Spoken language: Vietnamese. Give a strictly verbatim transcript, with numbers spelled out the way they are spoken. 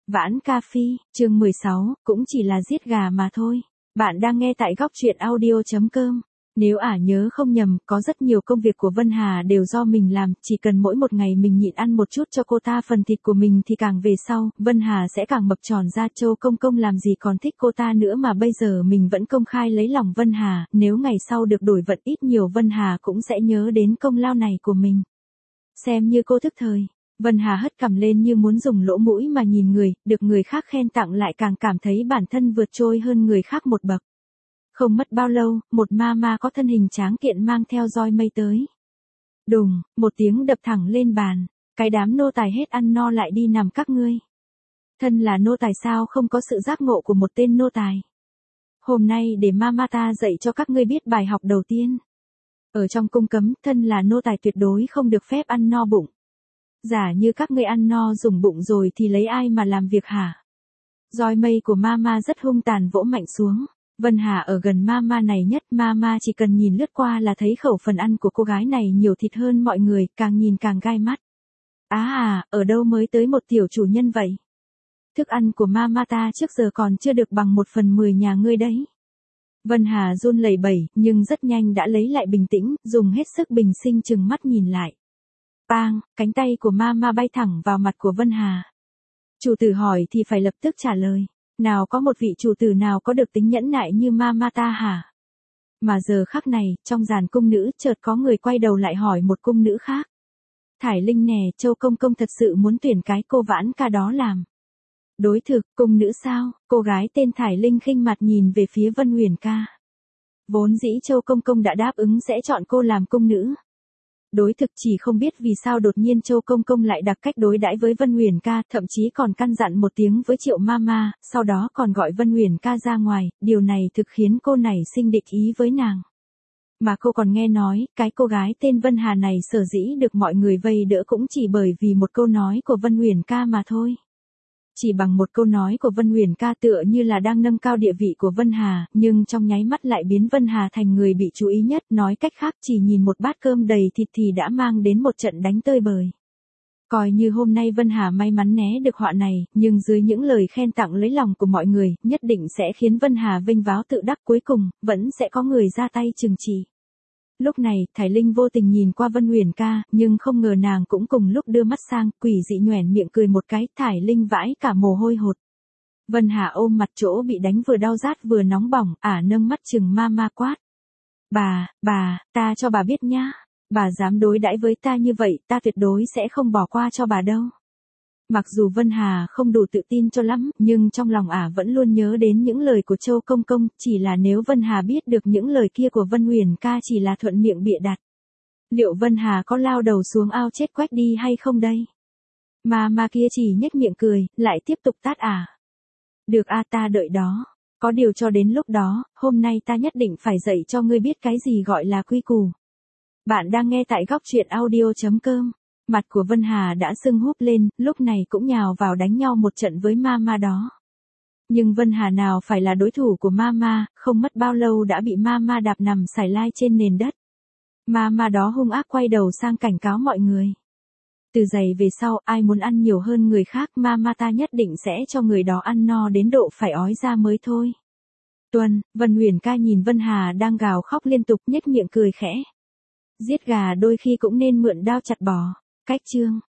Vãn ca phi, chương mười sáu, cũng chỉ là giết gà mà thôi. Bạn đang nghe tại góc truyện audio.com. Nếu ả nhớ không nhầm, có rất nhiều công việc của Vân Hà đều do mình làm, chỉ cần mỗi một ngày mình nhịn ăn một chút cho cô ta phần thịt của mình thì càng về sau, Vân Hà sẽ càng mập tròn ra. Châu Công Công làm gì còn thích cô ta nữa mà bây giờ mình vẫn công khai lấy lòng Vân Hà, nếu ngày sau được đổi vận ít nhiều Vân Hà cũng sẽ nhớ đến công lao này của mình. Xem như cô thức thời. Vân Hà hất cằm lên như muốn dùng lỗ mũi mà nhìn người, được người khác khen tặng lại càng cảm thấy bản thân vượt trội hơn người khác một bậc. Không mất bao lâu, một ma ma có thân hình tráng kiện mang theo roi mây tới. Đùng, một tiếng đập thẳng lên bàn, cái đám nô tài hết ăn no lại đi nằm các ngươi. Thân là nô tài sao không có sự giác ngộ của một tên nô tài. Hôm nay để ma ma ta dạy cho các ngươi biết bài học đầu tiên. Ở trong cung cấm, thân là nô tài tuyệt đối không được phép ăn no bụng. Giả như các ngươi ăn no dùng bụng rồi thì lấy ai mà làm việc hả? Roi mây của Mama rất hung tàn vỗ mạnh xuống. Vân Hà ở gần Mama này nhất, Mama chỉ cần nhìn lướt qua là thấy khẩu phần ăn của cô gái này nhiều thịt hơn mọi người, càng nhìn càng gai mắt. Á à, ở đâu mới tới một tiểu chủ nhân vậy? Thức ăn của Mama ta trước giờ còn chưa được bằng một phần mười nhà ngươi đấy. Vân Hà run lẩy bẩy, nhưng rất nhanh đã lấy lại bình tĩnh, dùng hết sức bình sinh chừng mắt nhìn lại. Bang, cánh tay của Mama bay thẳng vào mặt của Vân Hà. Chủ tử hỏi thì phải lập tức trả lời. Nào có một vị chủ tử nào có được tính nhẫn nại như Mama ta hả? Mà giờ khắc này, trong dàn cung nữ, chợt có người quay đầu lại hỏi một cung nữ khác. Thải Linh nè, Châu Công Công thật sự muốn tuyển cái cô Vãn ca đó làm. Đối thực, cung nữ sao? Cô gái tên Thải Linh khinh mặt nhìn về phía Vân Huyền ca. Vốn dĩ Châu Công Công đã đáp ứng sẽ chọn cô làm cung nữ. Đối thực chỉ không biết vì sao đột nhiên Châu Công Công lại đặc cách đối đãi với Vân Huyền ca, thậm chí còn căn dặn một tiếng với Triệu Mama, sau đó còn gọi Vân Huyền ca ra ngoài, điều này thực khiến cô này sinh địch ý với nàng. Mà cô còn nghe nói, cái cô gái tên Vân Hà này sở dĩ được mọi người vây đỡ cũng chỉ bởi vì một câu nói của Vân Huyền ca mà thôi. Chỉ bằng một câu nói của Vân Huyền ca tựa như là đang nâng cao địa vị của Vân Hà, nhưng trong nháy mắt lại biến Vân Hà thành người bị chú ý nhất, nói cách khác chỉ nhìn một bát cơm đầy thịt thì đã mang đến một trận đánh tơi bời. Coi như hôm nay Vân Hà may mắn né được họa này, nhưng dưới những lời khen tặng lấy lòng của mọi người, nhất định sẽ khiến Vân Hà vênh váo tự đắc, cuối cùng, vẫn sẽ có người ra tay trừng trị. Lúc này, Thải Linh vô tình nhìn qua Vân Huyền ca, nhưng không ngờ nàng cũng cùng lúc đưa mắt sang, quỷ dị nhoẻn miệng cười một cái, Thải Linh vãi cả mồ hôi hột. Vân Hà ôm mặt chỗ bị đánh vừa đau rát vừa nóng bỏng, ả nâng mắt chừng Mama quát. Bà, bà, ta cho bà biết nhá, bà dám đối đãi với ta như vậy, ta tuyệt đối sẽ không bỏ qua cho bà đâu. Mặc dù Vân Hà không đủ tự tin cho lắm, nhưng trong lòng ả vẫn luôn nhớ đến những lời của Châu Công Công, chỉ là nếu Vân Hà biết được những lời kia của Vân Huyền ca chỉ là thuận miệng bịa đặt. Liệu Vân Hà có lao đầu xuống ao chết quách đi hay không đây? Mà mà kia chỉ nhếch miệng cười, lại tiếp tục tát ả. Được a, ta đợi đó. Có điều cho đến lúc đó, hôm nay ta nhất định phải dạy cho ngươi biết cái gì gọi là quy củ. Bạn đang nghe tại góc truyện audio.com. Mặt của Vân Hà đã sưng húp lên, lúc này cũng nhào vào đánh nhau một trận với Mama đó. Nhưng Vân Hà nào phải là đối thủ của Mama, không mất bao lâu đã bị Mama đạp nằm sải lai trên nền đất. Mama đó hung ác quay đầu sang cảnh cáo mọi người. Từ giày về sau, ai muốn ăn nhiều hơn người khác, Mama ta nhất định sẽ cho người đó ăn no đến độ phải ói ra mới thôi. Tuân, Vân Huyền ca nhìn Vân Hà đang gào khóc liên tục, nhếch miệng cười khẽ. Giết gà đôi khi cũng nên mượn đao chặt bò. Cách chương